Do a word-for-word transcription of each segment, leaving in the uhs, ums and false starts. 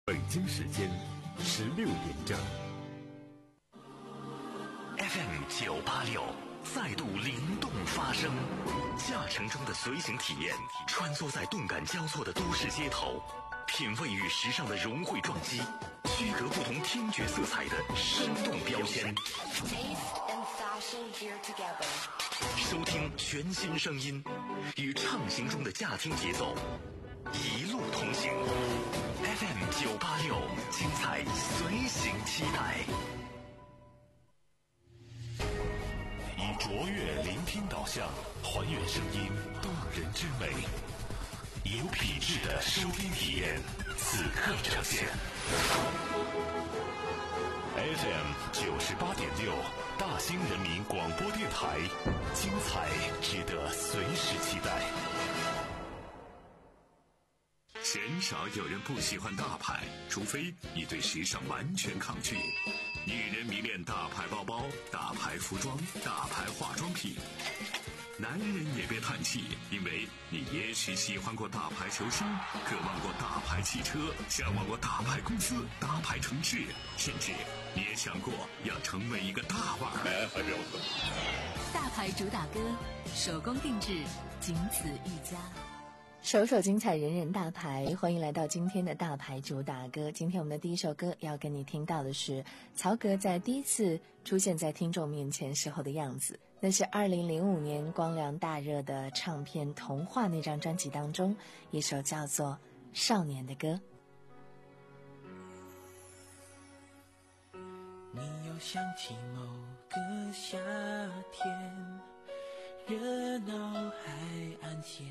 北京时间十六点整。 F M 九八六再度灵动发声，驾乘中的随行体验，穿梭在动感交错的都市街头，品味与时尚的融汇撞击，区隔不同听觉色彩的生动标签。收听全新声音，与畅行中的驾听节奏，一路同行。F M 九八六，精彩随行期待。以卓越聆听导向，还原声音动人之美，有品质的收听体验，此刻呈现。F M 九十八点六，大兴人民广播电台，精彩值得随时期待。鲜少有人不喜欢大牌，除非你对时尚完全抗拒。女人迷恋大牌包包、大牌服装、大牌化妆品。男人也别叹气，因为你也许喜欢过大牌球星，渴望过大牌汽车，向往过大牌公司、大牌城市，甚至你也想过要成为一个大腕儿。哎，还没有错。 大牌主打歌，手工定制，仅此一家。 首首精彩，人人大牌，欢迎来到今天的大牌主打歌。今天我们的第一首歌要跟你听到的是曹格在第一次出现在听众面前时候的样子，那是二零零五年光良大热的唱片《童话》那张专辑当中一首叫做《少年的歌》。 你又想起某个夏天，热闹海岸线，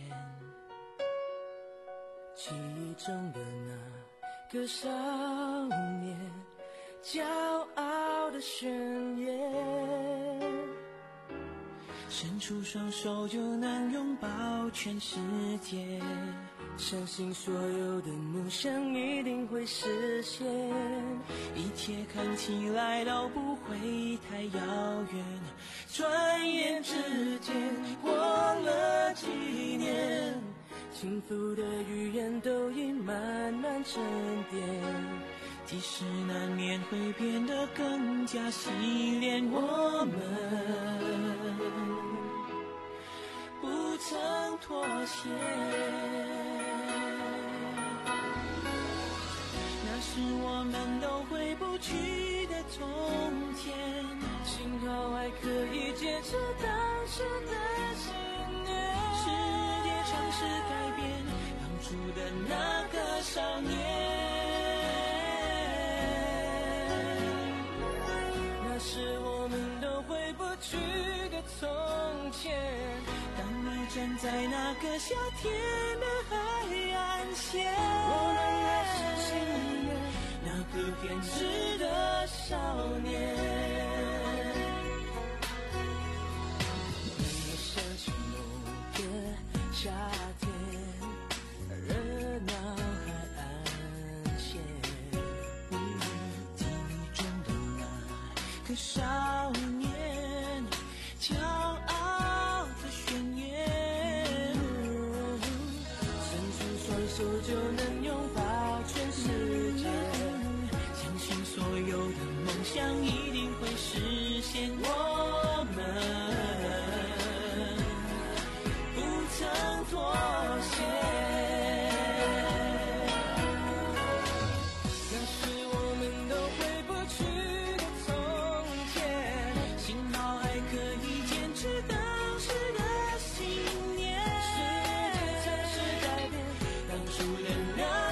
记忆中的那个少年，骄傲的宣言，伸出双手就能拥抱全世界，相信所有的梦想一定会实现，一切看起来都不会太遥远，转眼之间过了几年，幸福的语言都已慢慢沉淀，即使难免会变得更加洗练，我们不曾妥协。那是我们都回不去的从前，幸好还可以坚持当时的信念，世界尝试改变当初的那个少年，那是我们都回不去的从前，当你站在那个夏天的海岸线，我们还是心里面那个偏执的少年。你想起某个夏天，热闹海岸线，记忆中的那个少年，骄傲的宣言，伸出双手就能拥抱全世界，相信所有的梦想一定会实现，我们不曾妥协，那是我们都回不去的从前，幸好还可以坚持当时的信念，世界尝试改变当初的那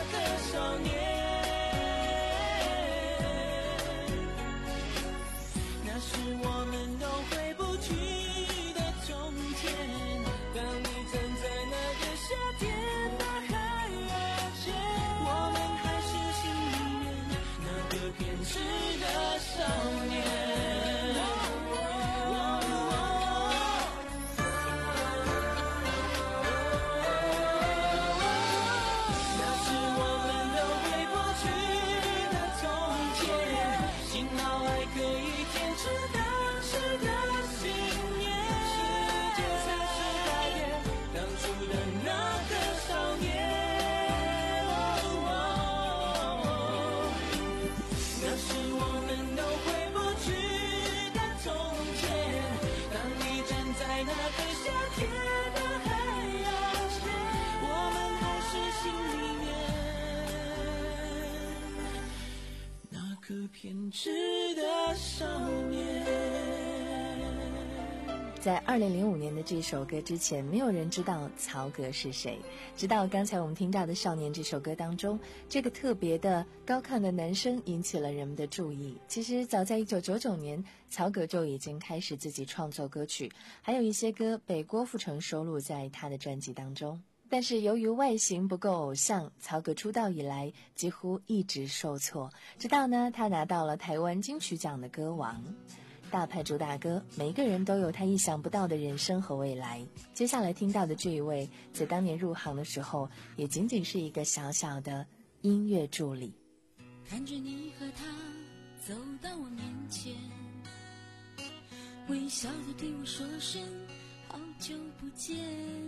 个偏执的少年。 在二零零五年的这首歌之前，没有人知道曹格是谁。直到刚才我们听到的《少年》这首歌当中，这个特别的高亢的男声引起了人们的注意。其实早在一九九九年，曹格就已经开始自己创作歌曲，还有一些歌被郭富城收录在他的专辑当中。但是由于外形不够偶像，曹格出道以来几乎一直受挫，直到呢他拿到了台湾金曲奖的歌王。大牌主打歌，每个人都有他意想不到的人生和未来。接下来听到的这一位，在当年入行的时候，也仅仅是一个小小的音乐助理。 看着你和他走到我面前，微笑着对我说声好久不见。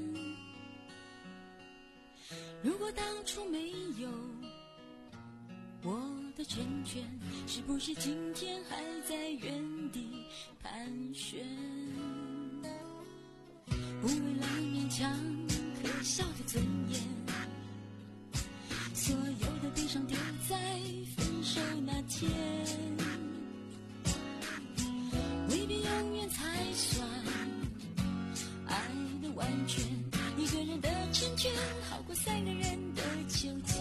如果当初没有我的成全，是不是今天还在原地盘旋？不为了勉强可笑的尊严，所有的悲伤丢在分手那天，未必永远才算爱的完全，一个人的成全好过三个人的纠结。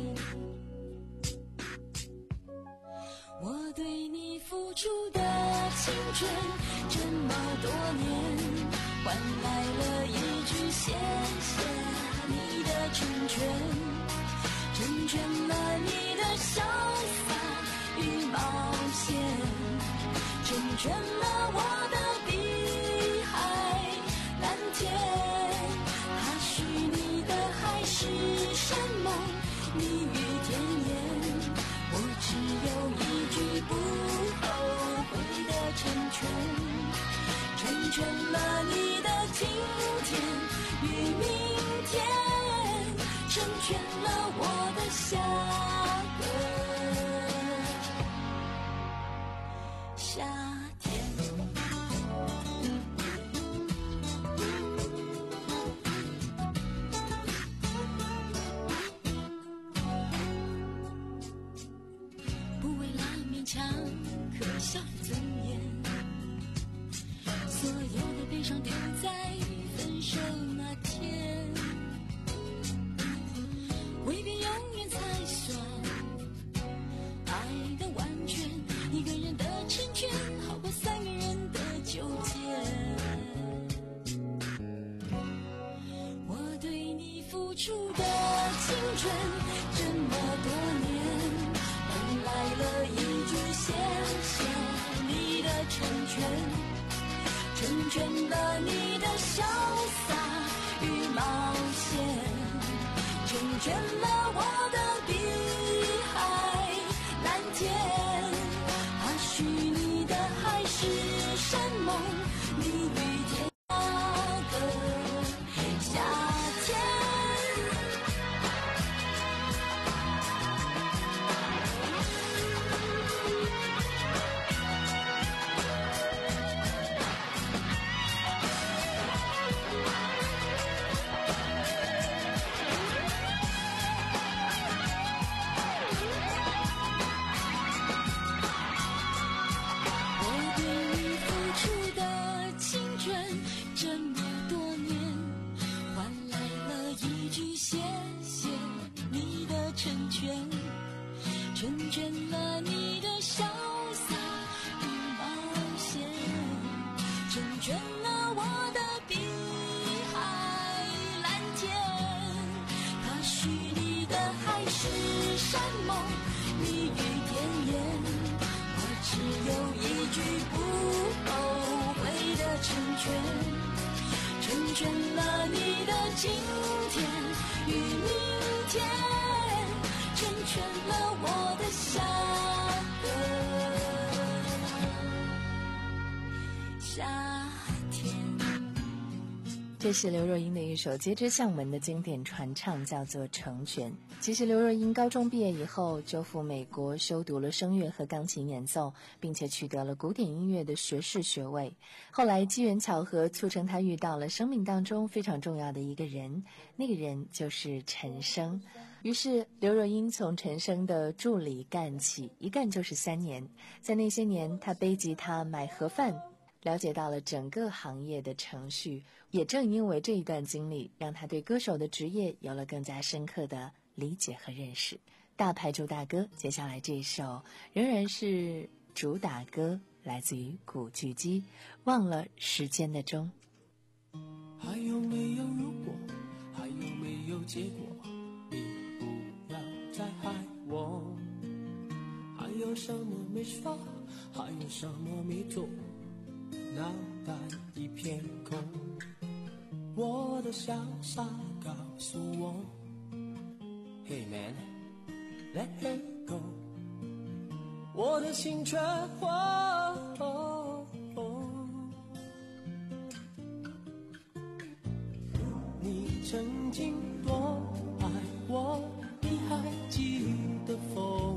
我对你付出的青春这么多年，换来了一句谢谢你的成全，成全了你的潇洒与冒险，成全了我的碧海蓝天。他许你的海誓山盟蜜语甜言，我只有一句不后悔的成全，成全了你的今天与明天，成全了我的下个夏天。可笑的尊严，所有的悲伤丢在分手那天，未必永远才算爱的完全，一个人的成全好过三个人的纠结。我对你付出的青春这么多年，换来了一句谢谢你的成全，成全了你的潇洒与冒险，成全了我的碧海蓝天。他许你的海誓山盟蜜语甜言的夏天。成全了你的潇洒与冒险，成全了我的碧海蓝天。他许你的海誓山盟蜜语甜言，我只有一句不后悔的成全，成全了你的今天与明天，成全了我的下个夏天。 这是刘若英的一首接之向门的经典传唱，叫做《成全》。其实刘若英高中毕业以后就赴美国修读了声乐和钢琴演奏，并且取得了古典音乐的学士学位。后来机缘巧合促成她遇到了生命当中非常重要的一个人，那个人就是陈升。 于是刘若英从陈升的助理干起，一干就是三年。在那些年，她背吉他买盒饭，了解到了整个行业的程序。也正因为这一段经历，让她对歌手的职业有了更加深刻的理解和认识。大牌主打歌，接下来这首仍然是主打歌，来自于古巨基，忘了时间的钟。 还有没有如果，还有没有结果，你不要再害我。还有什么没说，还有什么没做，脑袋一片空。我的潇洒告诉我 Hey man, let her go。 我的心却慌、哦哦、你曾经多爱我，你还记得否？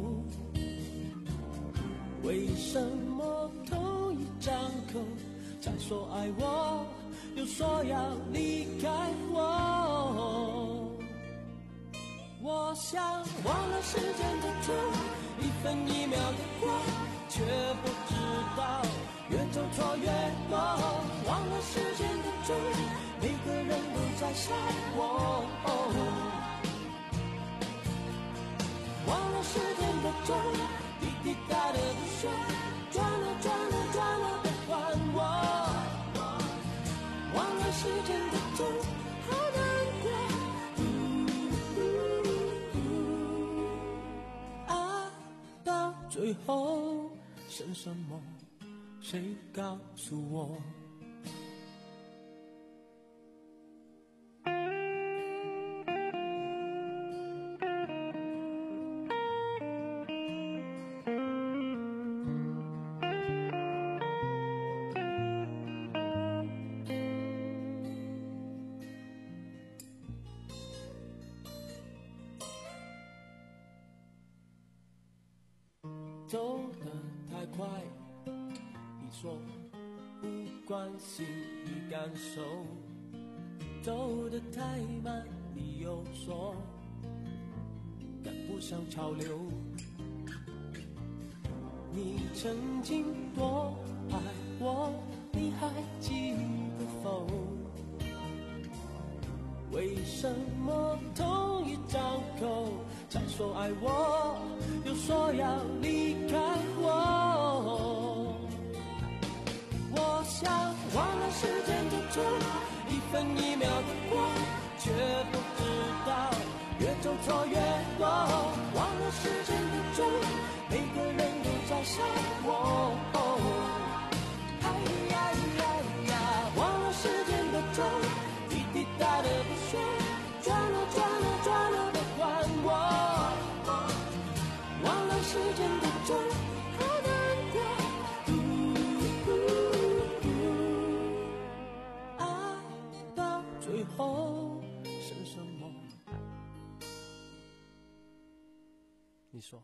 为什么同一张口才说爱我，又说要离开我？我想忘了时间的钟，一分一秒的过，却不知道越走错越多。忘了时间的钟，每个人都在想我。忘了时间的钟，滴滴答答的说，转了转了转了别还我。忘了时间的钟，好难过。爱到最后剩什么？谁告诉我？走得太快，你说不关心你感受；走得太慢，你又说赶不上潮流。你曾经多爱我，你还记得否？为什么同一张口才说爱我，又说要离开我？我想忘了时间的钟，一分一秒的过，却不知道越走错越多。忘了时间的钟，每个人都在想我。哎呀呀呀，忘了时间的钟，滴滴答答的说，转了转了转了别还我。忘了时间的钟，好难过。爱到最后剩什么？你说。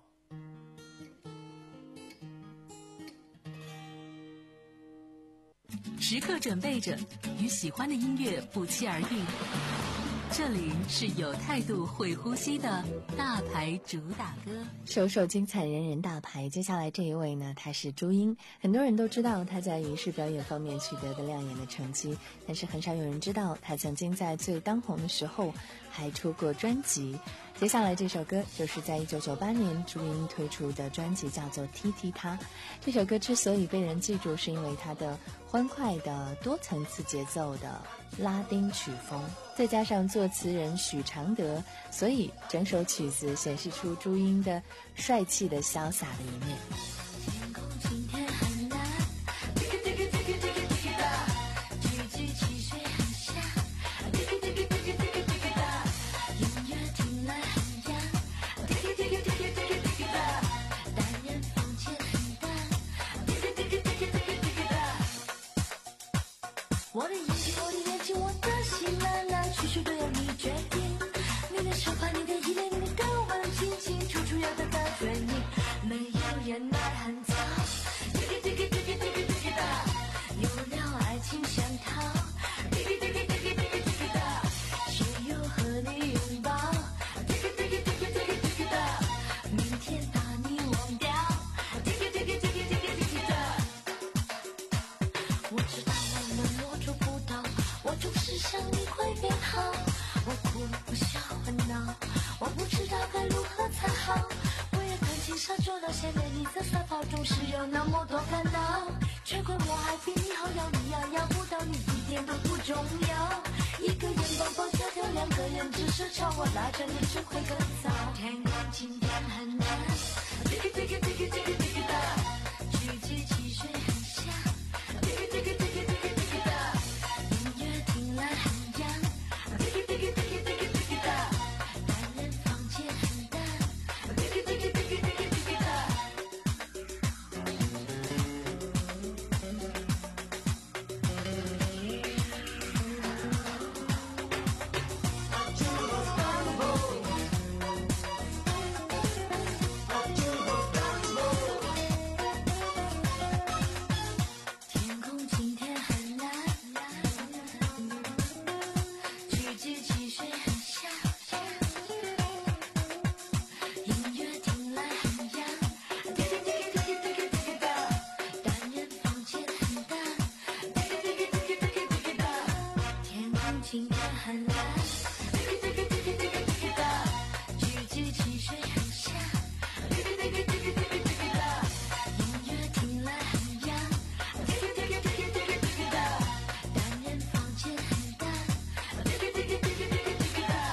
时刻准备着，与喜欢的音乐不期而遇。这里是有态度、会呼吸的大牌主打歌， 首首精彩，人人大牌。接下来这一位呢，她是朱茵，很多人都知道她在影视表演方面取得的亮眼的成绩，但是很少有人知道她曾经在最当红的时候还出过专辑。接下来这首歌就是在一九九八年朱茵推出的专辑，叫做《踢踢踏》。这首歌之所以被人记住，是因为它的欢快的多层次节奏的拉丁曲风，再加上作词人许常德，所以整首曲子显示出朱茵的帅气的潇洒的一面。 天空今天很蓝，滴滴滴滴滴滴滴滴答，聚集汽水很香，滴滴滴滴滴滴滴滴答，音乐听来很痒，滴滴滴滴滴滴滴滴答，单人房间很大，滴滴滴滴滴滴滴答。我的眼睛，我的眼睛，我的心蓝蓝，处处都有你决定。你的手帕，你的依恋，你的高温，清清楚楚有的的嘴硬，没有人爱很早，滴滴滴滴滴滴滴滴滴答，有了爱情想逃，滴滴滴滴滴滴滴滴滴答，谁又和你拥抱，滴滴滴滴滴滴沙洲那些美丽的赛跑中是有那么多烦恼，吹过我还比你好，要你要要不到你一点都不重要。一个人蹦蹦跳跳，两个人只是吵，我拉着你只会更糟。天空今天很蓝，滴个滴个滴个滴个滴个哒，举起汽水很香，滴个滴个滴个滴个滴个哒，音乐听来很痒，滴个滴个滴个滴个滴个哒，男人房间很大，滴个滴个滴个滴个滴个哒。天空今天很蓝，举起汽水很香，音乐听来很痒，滴个滴个滴个滴个滴个哒，单人房间很大，滴个滴个滴个滴个滴个哒。天空今天很蓝，滴个滴个滴个滴个滴个哒，举起汽水很香，滴个滴个滴个滴个滴个哒，音乐听来很痒，滴个滴个滴个滴个滴个哒，单人房间很大，滴个滴个滴个滴个滴个哒。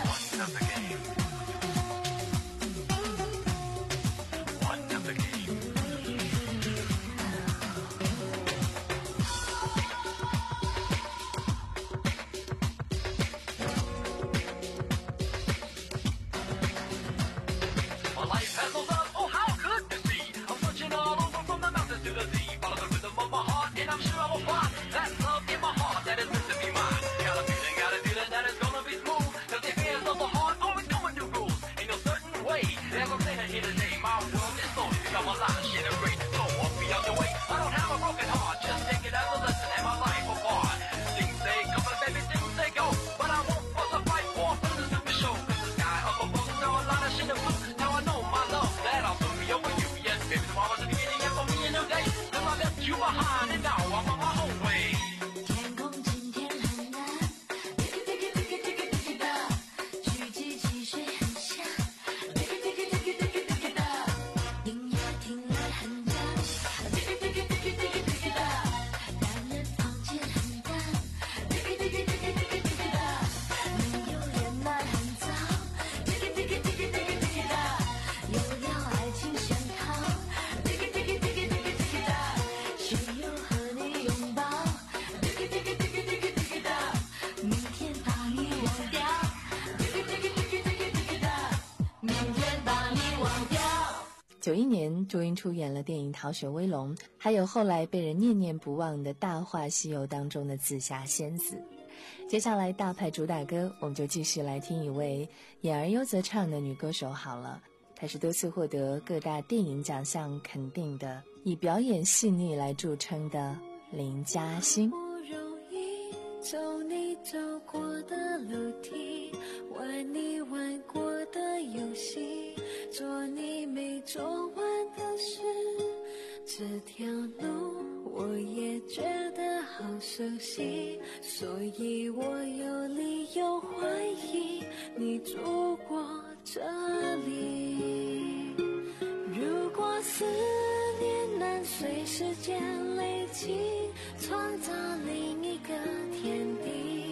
My life has no love, oh how could this be? I'm searching all over from the mountains to the sea. Follow the rhythm of my heart and I'm sure I will find that love in my heart that is meant to be mine. Got a feeling, got a feeling that it's gonna be smooth. Cause the affairs of the heart always come with new rules. Ain't no certain way that I'm saying here today. My world is slowly become a lot of shit and great. So I'll be on your way. I don't have a broken heart, just take it as a lesson and my life apart. Things they come and baby things they go. But I won't fuss a fight for the super show. Cause the sky up above know a lot of shit and blue. Now I know my love that I'll soon be over you. Yes, baby, tomorrow's the beginning and for me a new day. Cause I left you behind and now I'm on my own way. 天空今天很蓝，滴个滴个滴个滴个滴个哒，举起汽水很香，滴个滴个滴个滴个滴个哒，音乐听来很痒，滴个滴个滴个滴个滴个哒，单人房间很大，滴个滴个滴个滴个滴个哒，没有恋爱很糟，滴个滴个滴个滴个滴个哒，有了爱情宣告，滴个滴个滴个滴个滴个哒，谁又和你拥抱？滴个滴个滴个滴个滴个哒，明天把你忘掉。滴个滴个滴个滴个滴个哒，明天把你忘掉。 九一年，朱茵出演了电影《逃学威龙》，还有后来被人念念不忘的《大话西游》当中的紫霞仙子。接下来大牌主打歌，我们就继续来听一位演而优则唱的女歌手好了。她是多次获得各大电影奖项肯定的，以表演细腻来著称的林嘉欣。 不容易走你走过的楼梯，玩你玩过的游戏，做你没做完的事，这条路我也觉得好熟悉，所以我有理由怀疑你住过这里。如果思念能随时间累积，创造另一个天地，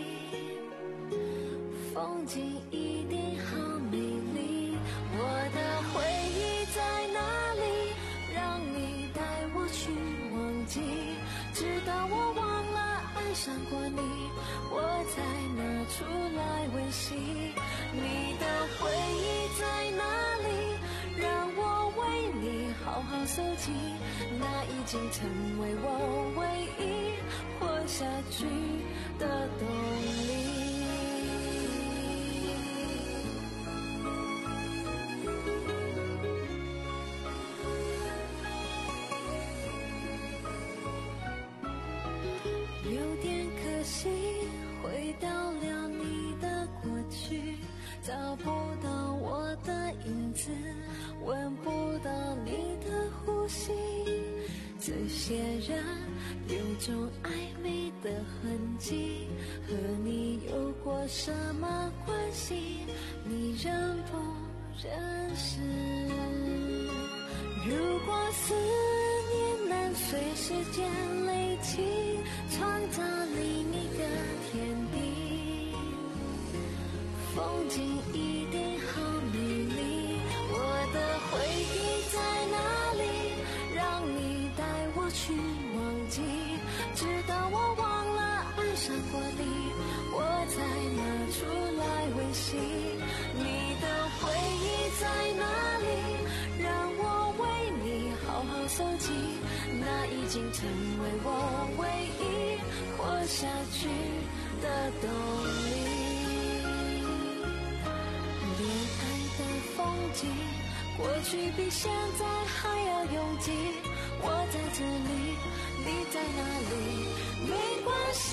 风景一定好美丽。我的回忆在哪里？让你带我去忘记，直到我忘了爱上过你，我才拿出来温习。你的回忆在哪里？让我为你好好收集，那已经成为我唯一活下去的动力。有点可惜，回到了你的过去，找不到我的影子，闻不到你的呼吸，这些人有种暧昧的痕迹，和你有过什么关系？你认不认识？ 思念能随时间累积，创造另一个天地。风景一定好美丽，我的回忆在哪里？让你带我去忘记，直到我忘了爱上过你，我才拿出来温习。你的回忆在哪里？让我为你好好收集，那已经成为我唯一活下去的动力。恋爱的风景，过去比现在还要拥挤。我在这里，你在哪里？没关系。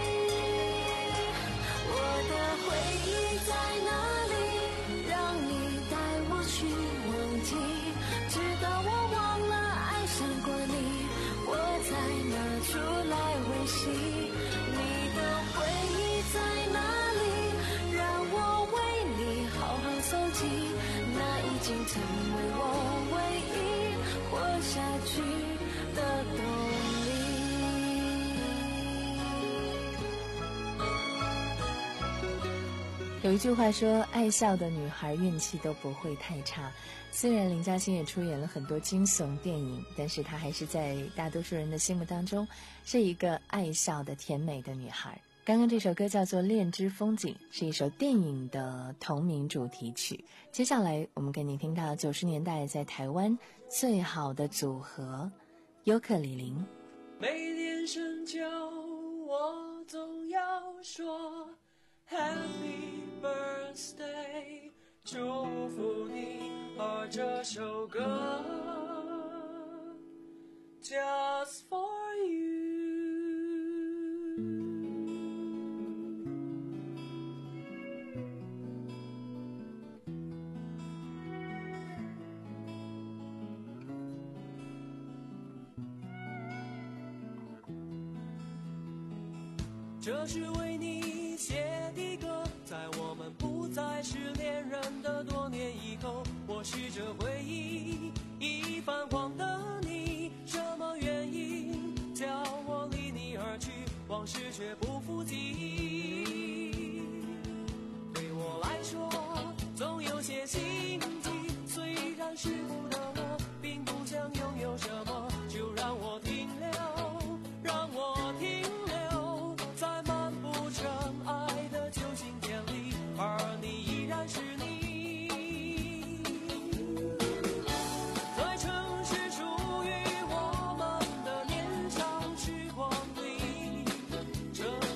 我的回忆在哪里？让你带我去忘记，直到我忘了爱上过你，我才拿出来温习。你的回忆在哪里？让我为你好好收集，那已经成为我唯一活下去的动力。 有一句话说，爱笑的女孩运气都不会太差。虽然林嘉欣也出演了很多惊悚电影，但是她还是在大多数人的心目当中是一个爱笑的甜美的女孩。刚刚这首歌叫做《恋之风景》，是一首电影的同名主题曲。接下来我们给你听到九十年代在台湾最好的组合尤克里林。 每天深交我总要说 Happy Birthday， 祝福你，而这首歌 Just for you。这是为你写的歌，在我们不再是恋人的多年以后，我试着回忆已泛黄的你，什么原因叫我离你而去，往事却不复记忆。对我来说总有些心悸，虽然世故的我并不想拥有什么，就让我停留，让我停留在漫步尘爱的旧信天里，而你依然是你。在城市属于我们的年少时光里，这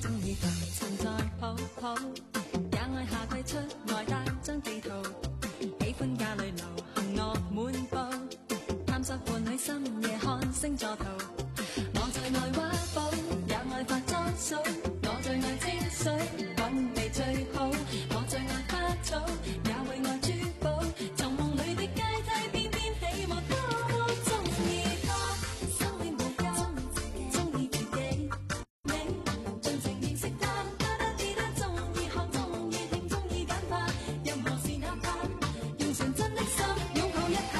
中意浮沉在泡泡，也愛夏季出外帶張地圖，喜歡家裏流行樂滿布，探索伴侶深夜看星座圖。我最愛畫布，也愛化妝掃，我最愛清水韻味最好，我最愛花草，也會愛珠寶，從夢裏的階梯翩翩起舞，多麼中意他，生命無價，中意自己，你盡情認識他，他他記得中意看，中意聽，中意簡化，任何事哪怕用純真的心擁抱一下。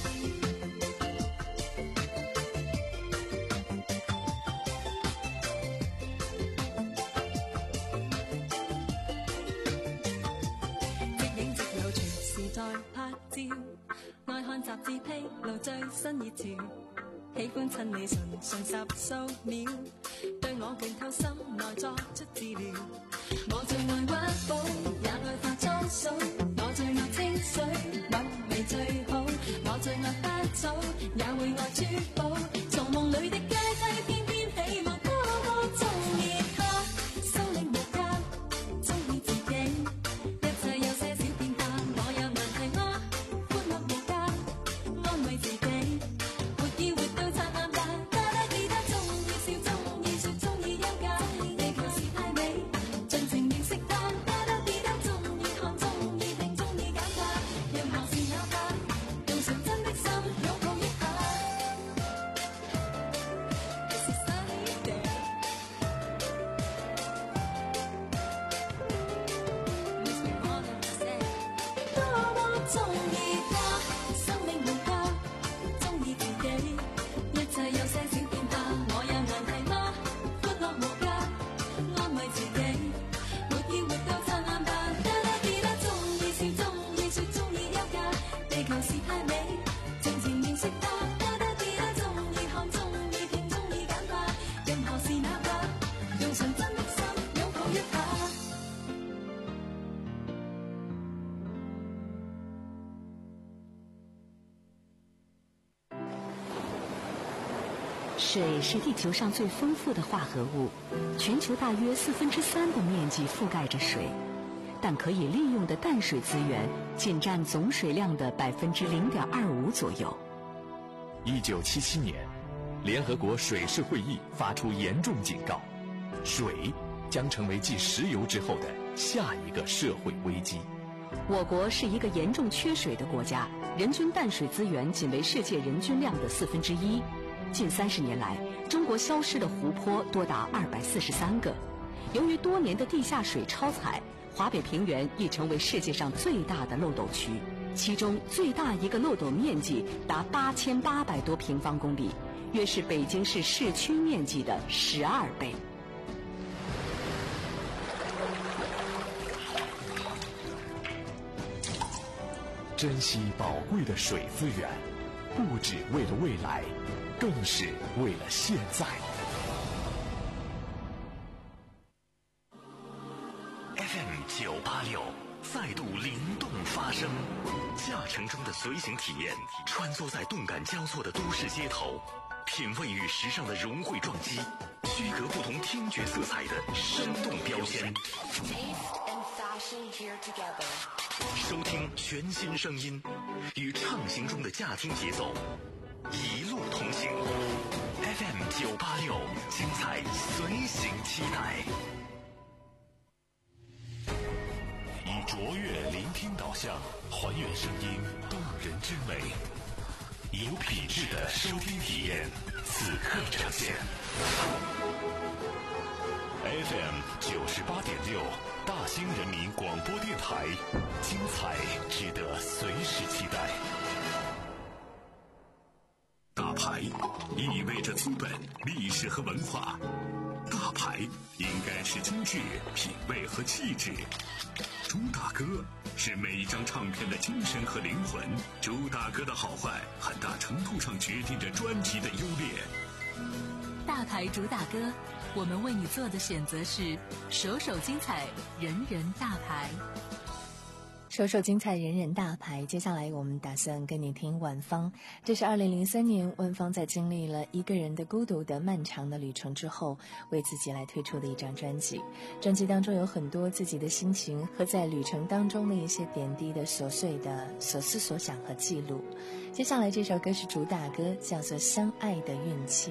愛看雜誌披露最新熱潮，喜歡趁你唇唇十數秒，對我灌透心內作出治療。我最愛畫布，也愛化妝掃，我最愛清水韻味最好，我最愛花草，也會愛珠寶，從夢裏的階梯翩翩起舞，多麼中意他，生命無價，中意自己，一切有些小變化，我有難題嗎？歡樂無價，安慰自己，活要活到燦爛吧，他他記得中意笑，中意說，中意優雅，地球是太美，盡情認識他，他他記得中意看，中意聽，中意簡化，任何事哪怕用純真的心擁抱一下。This is sunny day. Makes me wanna say， 多麼中意他，生命無價，中意自己，一切有些小變化，我有難題嗎？歡樂無價，安慰自己，活要活到燦爛吧，他他記得中意笑，中意說，中意優雅，地球是太美，盡情認識他，他他記得中意看，中意聽，中意簡化，任何事哪怕用純真的心擁抱一下。 水是地球上最丰富的化合物，全球大约四分之三的面积覆盖着水，但可以利用的淡水资源仅占总水量的百分之零点二五左右。 一九七七年，联合国水事会议发出严重警告，水将成为继石油之后的下一个社会危机。 我国是一个严重缺水的国家，人均淡水资源仅为世界人均量的四分之一。近三十年来，中国消失的湖泊多达二百四十三个。由于多年的地下水超采，华北平原已成为世界上最大的漏斗区，其中最大一个漏斗面积达八千八百多平方公里，约是北京市市区面积的十二倍。 珍惜宝贵的水资源，不只为了未来，更是为了现在。 F M 九八六再度灵动发声，驾乘中的随行体验，穿梭在动感交错的都市街头，品味与时尚的融汇撞击，区隔不同听觉色彩的生动标签。收听全新声音，与畅行中的驾听节奏，一路同行。F M 九八六，精彩随行期待。以卓越聆听导向，还原声音动人之美，以有品质的收听体验，此刻呈现。F M 九十八点六，大兴人民广播电台，精彩值得随时期待。大牌意味着资本、历史和文化，大牌应该是精致、品味和气质。朱大哥是每一张唱片的精神和灵魂，朱大哥的好坏很大程度上决定着专辑的优劣。 大牌主打歌，我们为你做的选择是首首精彩，人人大牌。 首首精彩，人人大牌。接下来我们打算跟你听万芳，这是二零零三年万芳在经历了一个人的孤独的漫长的旅程之后，为自己来推出的一张专辑。专辑当中有很多自己的心情和在旅程当中的一些点滴的琐碎的所思所想和记录。接下来这首歌是主打歌，叫做《相爱的运气》。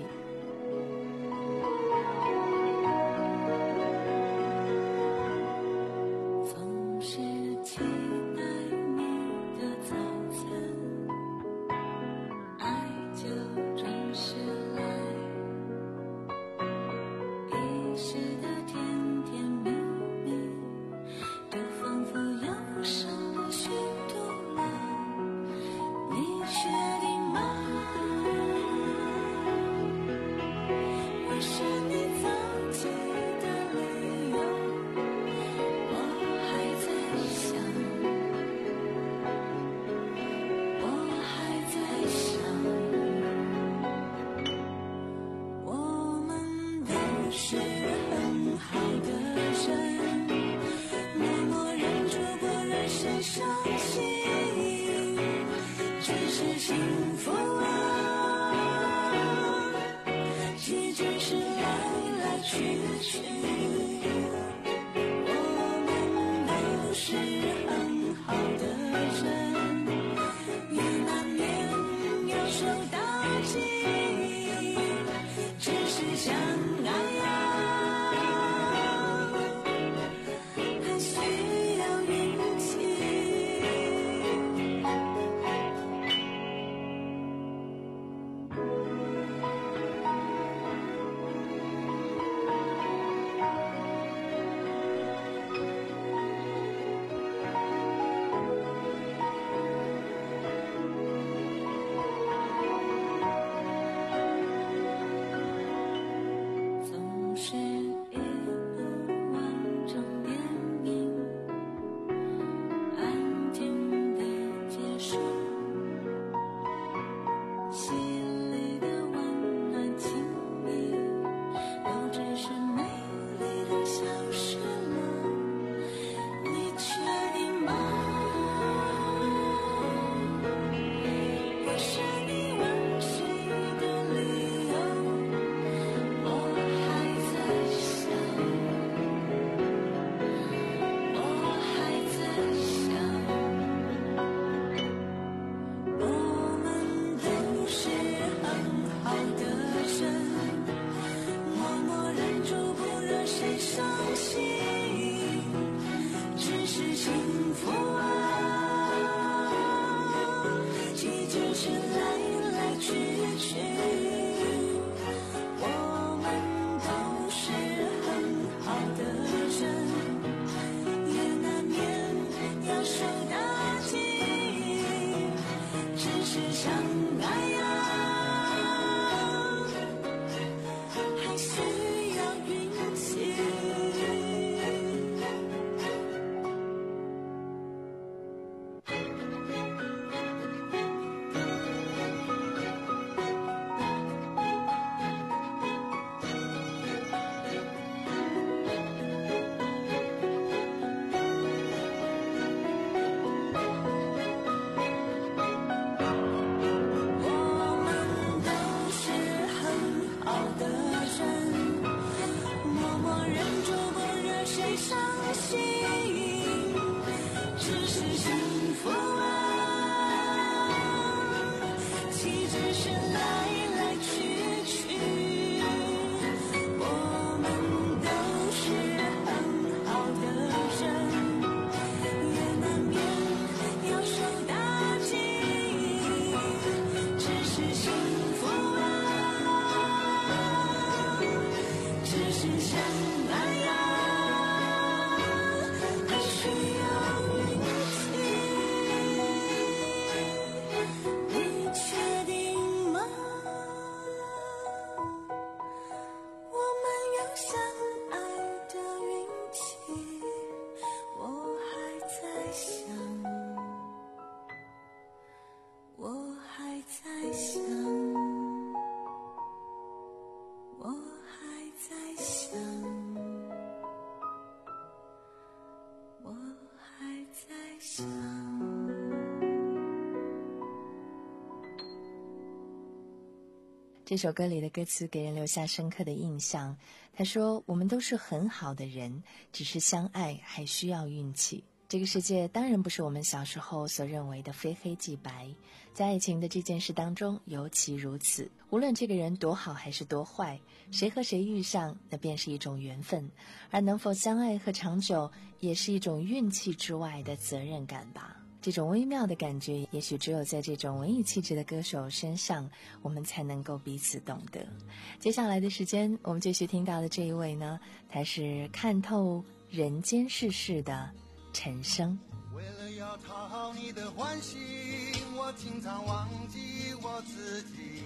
这首歌里的歌词给人留下深刻的印象。他说，我们都是很好的人，只是相爱还需要运气。这个世界当然不是我们小时候所认为的非黑即白，在爱情的这件事当中尤其如此。无论这个人多好还是多坏，谁和谁遇上，那便是一种缘分，而能否相爱和长久，也是一种运气之外的责任感吧。这种微妙的感觉，也许只有在这种文艺气质的歌手身上，我们才能够彼此懂得。接下来的时间，我们继续听到的这一位呢，他是看透人间世事的陈升。 为了要讨好你的欢心，我经常忘记我自己。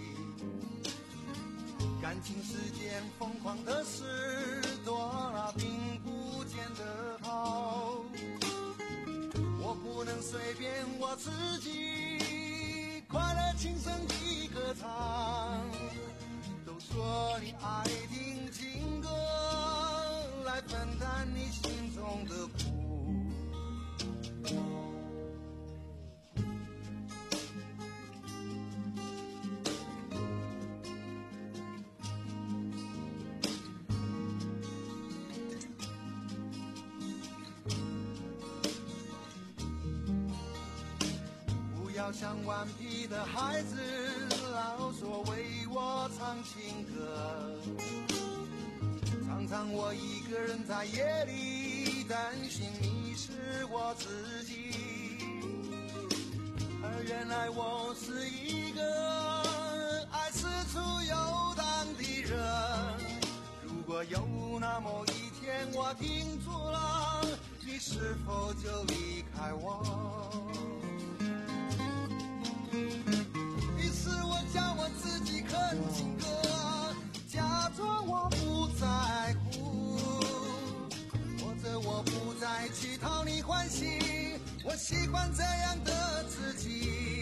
感情世间疯狂的事多了，并不见得好。我不能随便我自己，快乐轻声地歌唱。都说你爱听情歌，来分担你心中的苦。不要像顽皮的孩子，老说为我唱情歌。常常我一个人在夜里担心迷失我自己，而原来我是一个爱四处游荡的人。如果有那么一天我停住了，你是否就离开我？于是我将我自己哼情歌，假装我不在乎，或者我不再去讨你欢心，我喜欢这样的自己。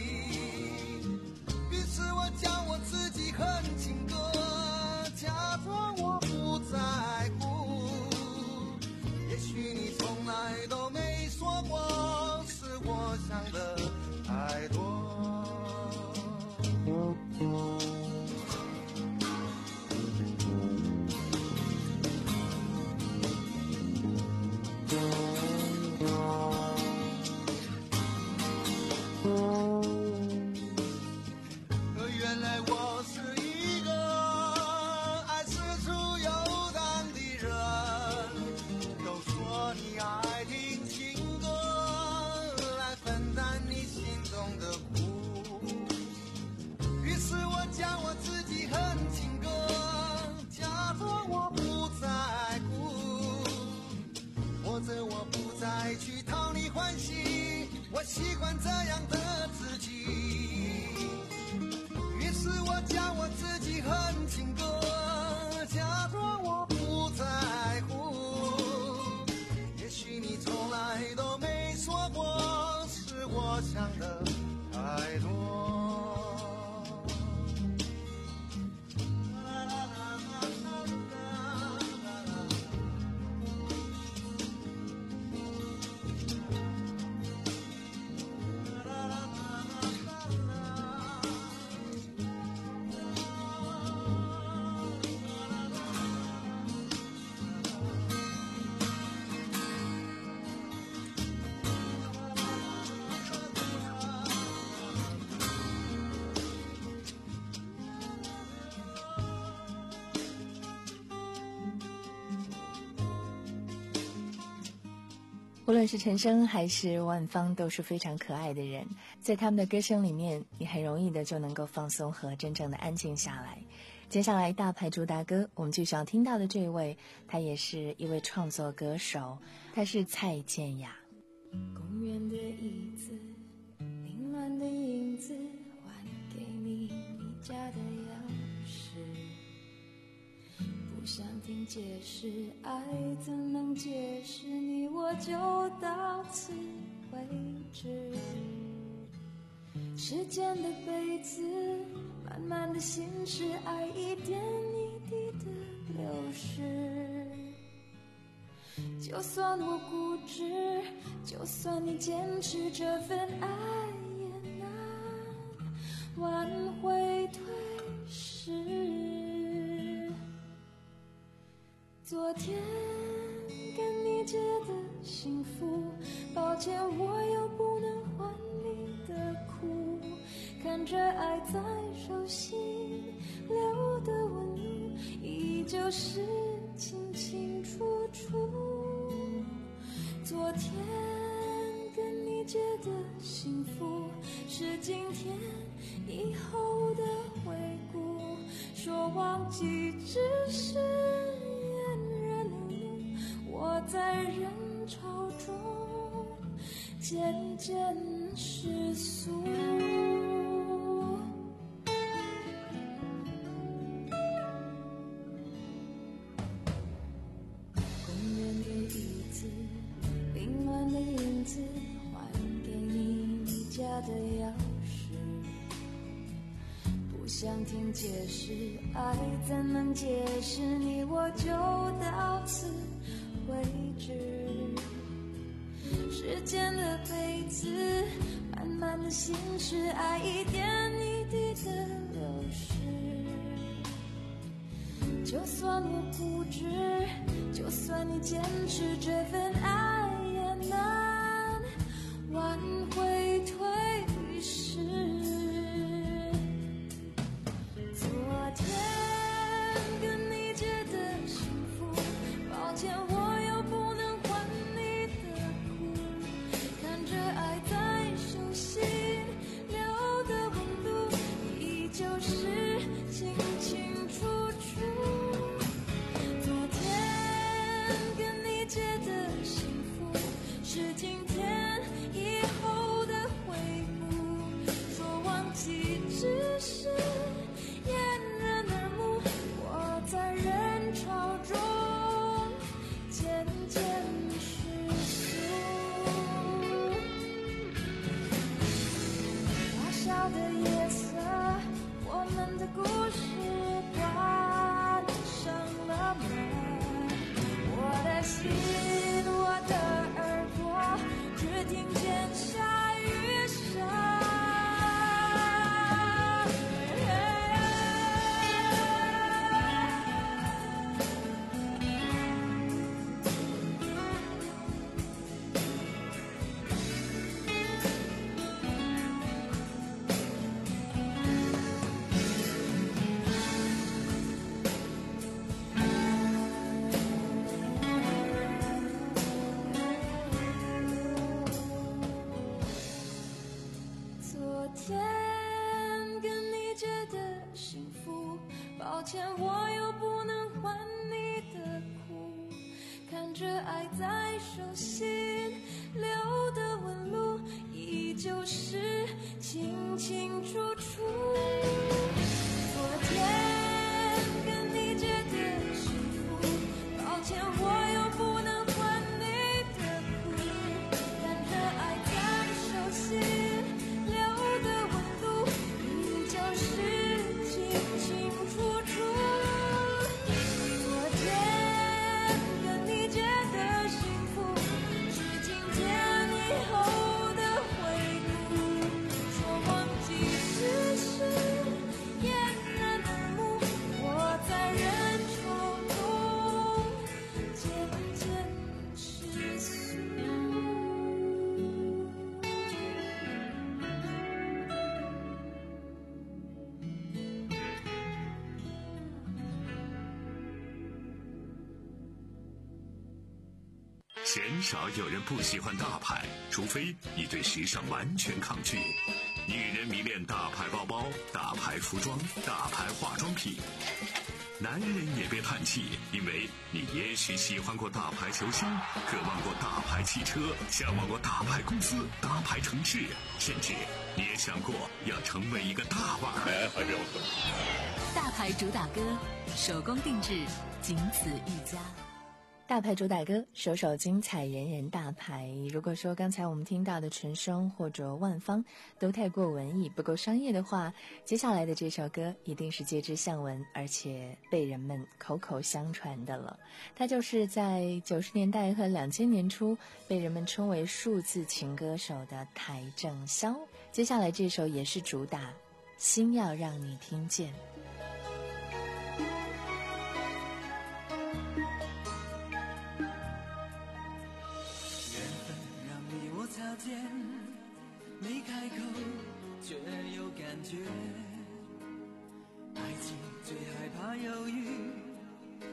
于是我将我自己哼情歌，假装我不在乎，也许你从来都没说过，是我想的太多。原来我是一个爱四处游荡的人，都说你爱听情歌，来分担你心中的苦。于是我将我自己哼情歌，假装我不在乎，或者我不再去讨你欢心，我喜欢这样的自己。于是我将我自己哼情歌，假装我不在乎，也许你从来都没说过，是我想的太多。 无论是陈升还是万芳都是非常可爱的人，在他们的歌声里面，你很容易的就能够放松和真正的安静下来。接下来大牌主打歌，我们继续要听到的这位，他也是一位创作歌手，他是蔡健雅。 公园的椅子，凌乱的影子，还给你你家的钥匙。不想听解释，爱怎能解释你，我就到此为止。时间的杯子，慢慢的心事，爱一点一滴的流逝。就算我固执，就算你坚持，这份爱也难挽回退失。 昨天跟你借的幸福，抱歉我又不能还你的苦，看着爱在手心留的纹路，依旧是清清楚楚。昨天跟你借的幸福，是今天以后的回顾，说忘记只是掩人耳目，我在人潮中渐渐失速。公园的椅子，凌乱的影子，还给你你家的钥匙，不想听解释，爱怎能解释，你我就到此为止。时间的杯子，慢慢的心事，爱一点一滴的流逝。就算我固执，就算你坚持，这份爱也难挽回退失。昨天跟你借的幸福，抱歉我又不能还你的苦，看着爱在手心留的温度，依旧是清清楚楚。昨天跟你借的幸福，是今天以后的回顾，说忘记只是掩人耳目，我在人潮中渐渐失速。小小的夜色，我们的故事关上了门，我的心，我的耳朵，只听见下雨声。昨天跟你借的幸福，抱歉我又不能还你的苦，看着爱在手心留的纹路，依旧是清清楚楚。昨天跟你借的幸福，抱歉我又不能还你的苦，看着爱在手心留的温度，依旧是清清楚楚。昨天跟你借的幸福，是今天以后的回顾，说忘记只是掩人耳目，我在人潮中渐渐失速。 鲜少有人不喜欢大牌，除非你对时尚完全抗拒。女人迷恋大牌包包、大牌服装、大牌化妆品。男人也别叹气，因为你也许喜欢过大牌球星，渴望过大牌汽车，向往过大牌公司、大牌城市，甚至你也想过要成为一个大腕儿。 大牌主打歌，手工定制，仅此一家。 大牌主打歌，首首精彩，人人大牌。如果说刚才我们听到的陈升或者万芳都太过文艺，不够商业的话，接下来的这首歌一定是皆知巷闻，而且被人们口口相传的了。它就是在九十年代和两千年初被人们称为数字情歌手的邰正宵。接下来这首也是主打，心要让你听见。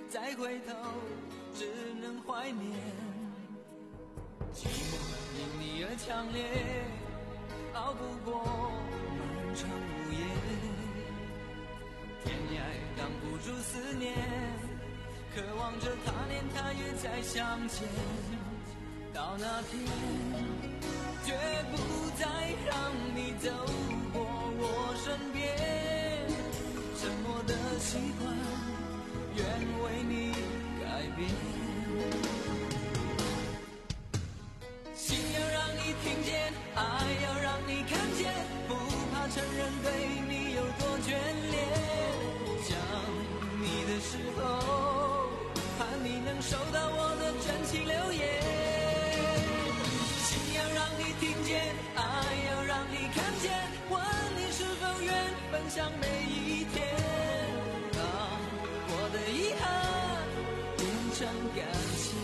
再回头只能怀念。寂寞因你而强烈，熬不过漫长午夜。天涯挡不住思念，渴望着他年他月再相见。到那天，绝不再让你走过我身边。沉默的习惯，愿为你改变。心要让你听见，爱要让你看见，不怕承认对你有多眷恋。想你的时候，盼你能收到我的真情留言。心要让你听见，爱要让你看见，问你是否愿分享每一天，让我的遗憾变成感谢。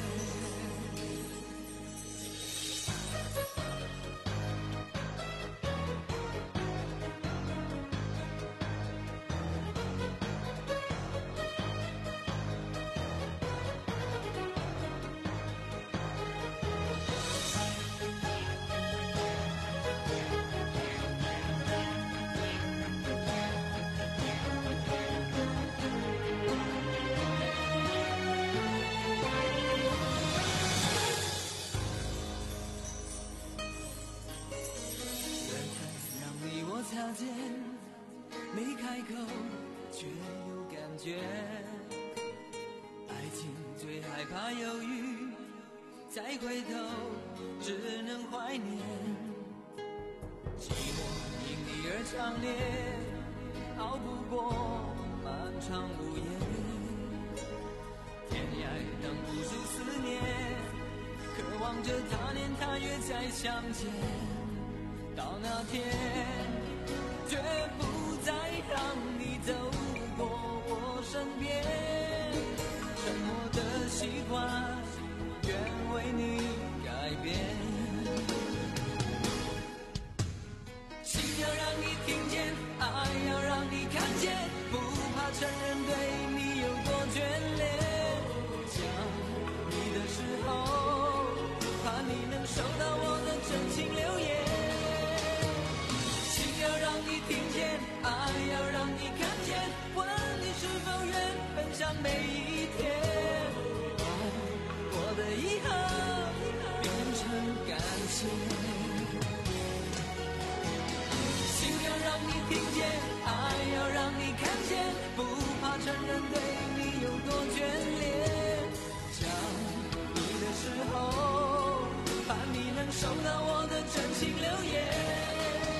擦肩，没开口却有感觉。爱情最害怕犹豫，再回头只能怀念。寂寞因你而强烈，熬不过漫长午夜。天涯挡不住思念，渴望着他年他月再相见。到那天，绝不再让你走过我身边。沉默的习惯，愿为你改变。心要让你听见，爱要让你看见，不怕承认对你有多眷恋。想你的时候，怕你能收到我的真情留言。要让你听见，爱要让你看见，问你是否愿分享每一天，把我的遗憾变成感谢。心要让你听见，爱要让你看见，不怕承认对你有多眷恋。想你的时候，盼你能收到我的真情留言。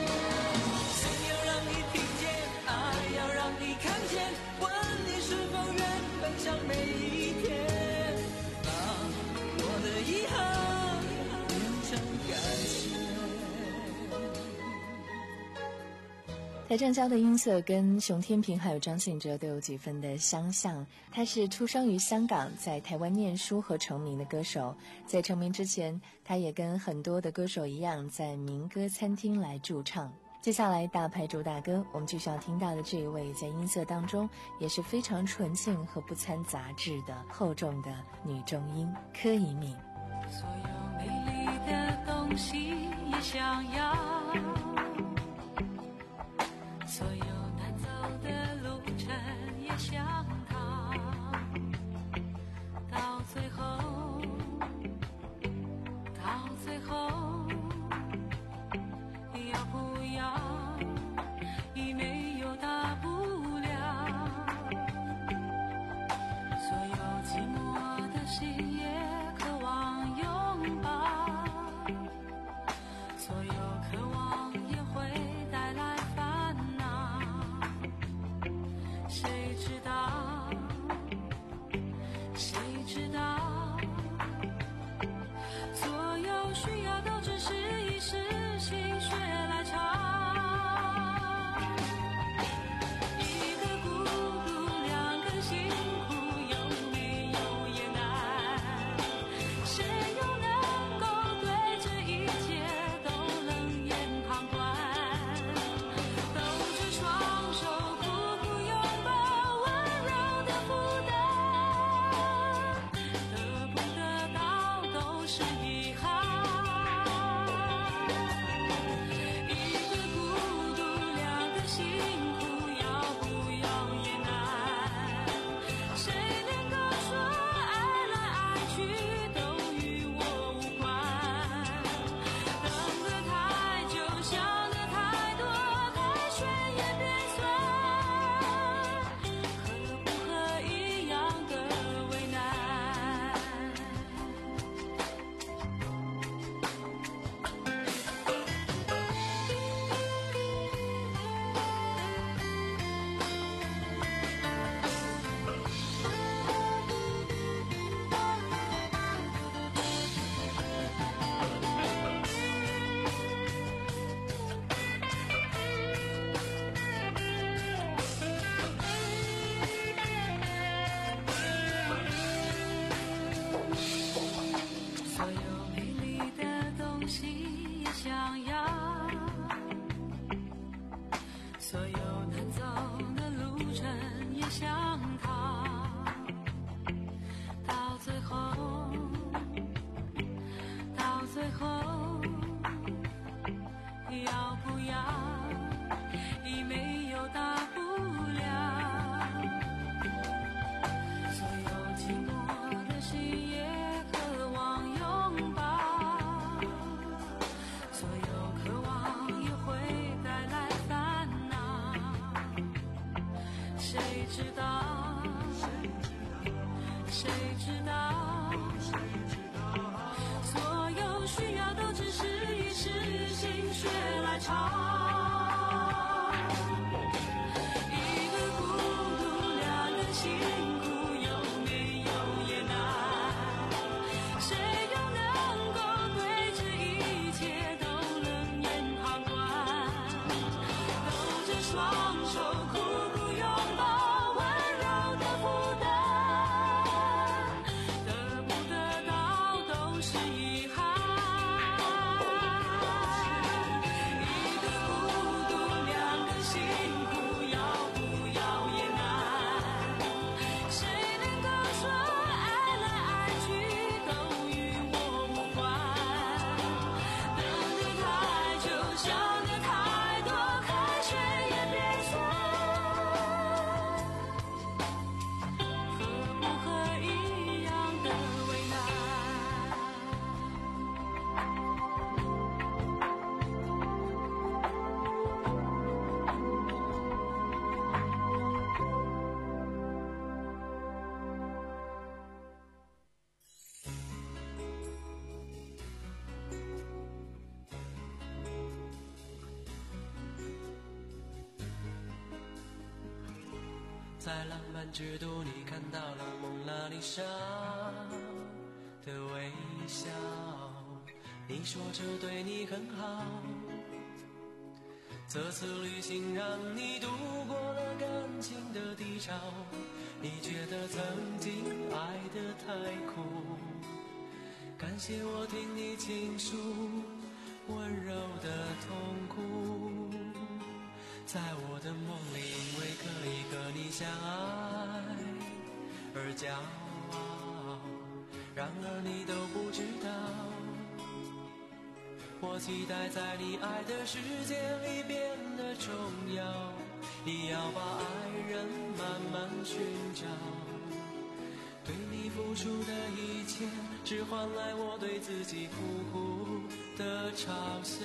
你看见，问你是否愿分享每一天，把我的遗憾变成感谢。 台正交的音色跟熊天平还有张信哲都有几分的相像。他是出生于香港，在台湾念书和成名的歌手。在成名之前，他也跟很多的歌手一样，在民歌餐厅来驻唱。接下来大牌主打歌，我们继续要听到的这一位，在音色当中也是非常纯净和不掺杂质的厚重的女中音柯以敏。 所有美丽的东西也想要，所有难走的路程也想逃，到最后，到最后要不要已没有大不了，所有寂寞的心也渴望拥抱，所有渴望也会最后要不要已没有大不了，所有寂寞的心也渴望拥抱，所有渴望也会带来烦恼，谁知道谁知道所有需要都只是一时心血来潮，一个孤独两人辛苦有没有也难，谁又能够对这一切都冷眼旁观，抖着双手苦苦拥抱温柔的负担，得不得到都是遗憾，一个孤独两个辛苦要不要也难，谁能够说爱来爱去都与我无关，等得太久想得太多开水也变酸，和不和一样的为难。 在浪漫之都，你看到了蒙娜丽莎的微笑，你说这对你很好，这次旅行让你度过了感情的低潮，你觉得曾经爱得太苦，感谢我听你倾诉温柔的痛苦，在我的梦里因为可以和你相爱而骄傲，然而你都不知道，我期待在你爱的世界里变得重要，你要把爱人慢慢寻找，对你付出的一切只换来我对自己苦苦的嘲笑。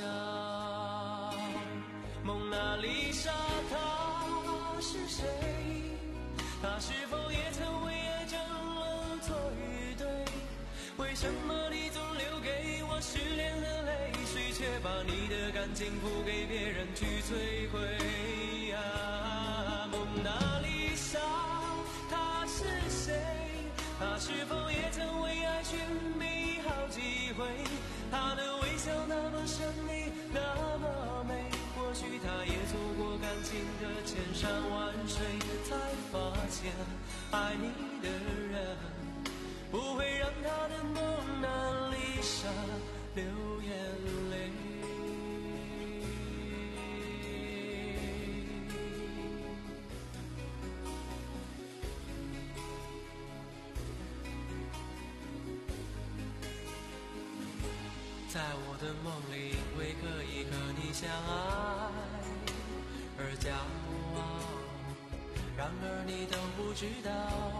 蒙娜丽莎她是谁？她是否也曾为爱争论错与对？为什么你总留给我失恋的泪水，却把你的感情付给别人去摧毁啊？蒙娜丽莎她是谁？她是否也曾为爱寻觅好几回？她的微笑那么神秘，那么美，或许她也走过感情的千山万水，才发现爱你的人不会让她的蒙娜丽莎流眼泪。在我的梦里，因为可以和你相爱而骄傲，然而你都不知道，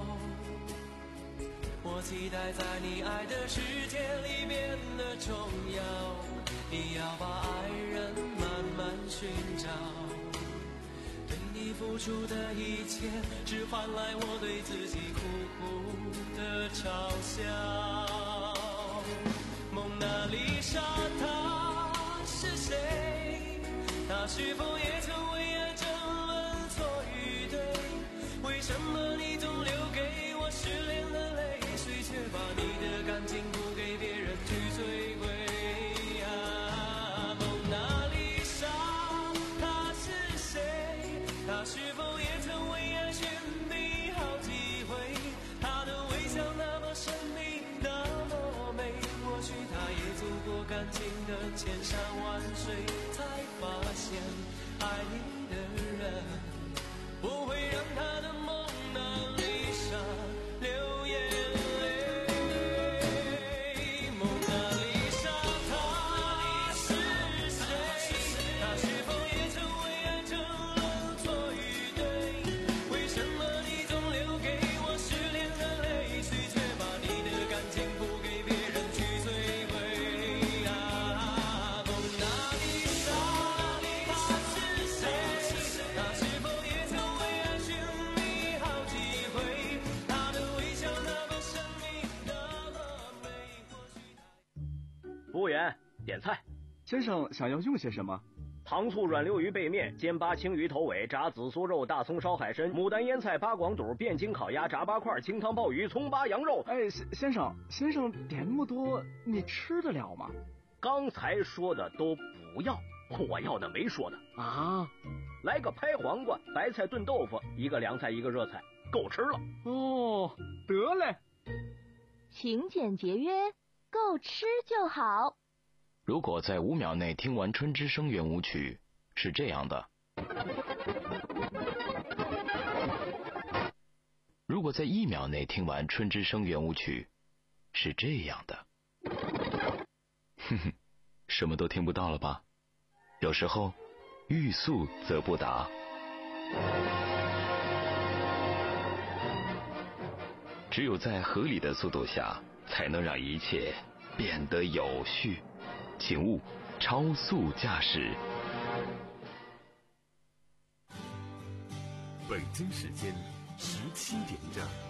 我期待在你爱的世界里变得重要，你要把爱人慢慢寻找，对你付出的一切只换来我对自己苦苦的嘲笑。蒙娜丽莎她是谁？她是否也曾为爱争论错与对？为什么你总留给我失恋的泪水，却把你的感情付给别人去摧毁啊？蒙娜丽莎她是谁？她是否也曾为爱寻觅好几回？她的微笑那么神秘，那么美，或许她也走过感情的千山万水，才发现爱你的人不会让她的蒙娜丽莎流眼泪。蒙娜丽莎她点菜。 先生想要用些什么？ 糖醋软溜鱼背面、煎巴青鱼头尾、炸紫苏肉、大葱烧海参、牡丹腌菜、八广肚、汴京烤鸭、炸八块、清汤鲍鱼、葱巴羊肉。 哎，先生，先生点那么多，你吃得了吗？ 刚才说的都不要，我要的没说的啊。 来个拍黄瓜、白菜炖豆腐，一个凉菜，一个热菜，够吃了。 哦，得嘞。 勤俭节约，够吃就好。 如果在五秒内听完《春之声》圆舞曲，是这样的；如果在一秒内听完《春之声》圆舞曲，是这样的。哼哼，什么都听不到了吧？有时候，欲速则不达。只有在合理的速度下，才能让一切变得有序。请勿超速驾驶。 北京时间十七点整。